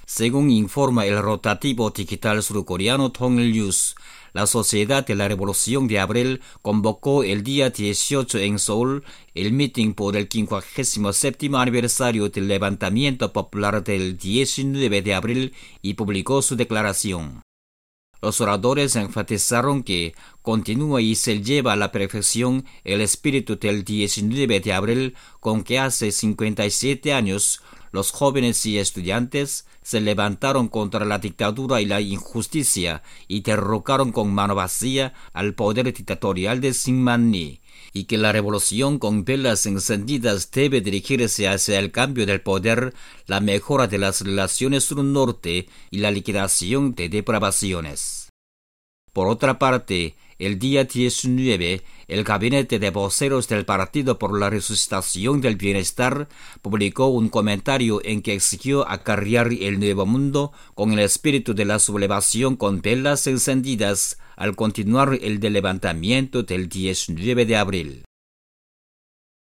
Según informa el rotativo digital surcoreano Tonil News, la Sociedad de la Revolución de Abril convocó el día 18 en Seúl el mitin por el 57º aniversario del levantamiento popular del 19 de abril y publicó su declaración. Los oradores enfatizaron que continúa y se lleva a la perfección el espíritu del 19 de abril con que hace 57 años los jóvenes y estudiantes se levantaron contra la dictadura y la injusticia y derrocaron con mano vacía al poder dictatorial de Syngman Rhee, y que la revolución con velas encendidas debe dirigirse hacia el cambio del poder, la mejora de las relaciones sur-norte y la liquidación de depravaciones. Por otra parte, el día 19, el gabinete de voceros del Partido por la Resucitación del Bienestar publicó un comentario en que exigió acarrear el nuevo mundo con el espíritu de la sublevación con velas encendidas al continuar el del levantamiento del 19 de abril.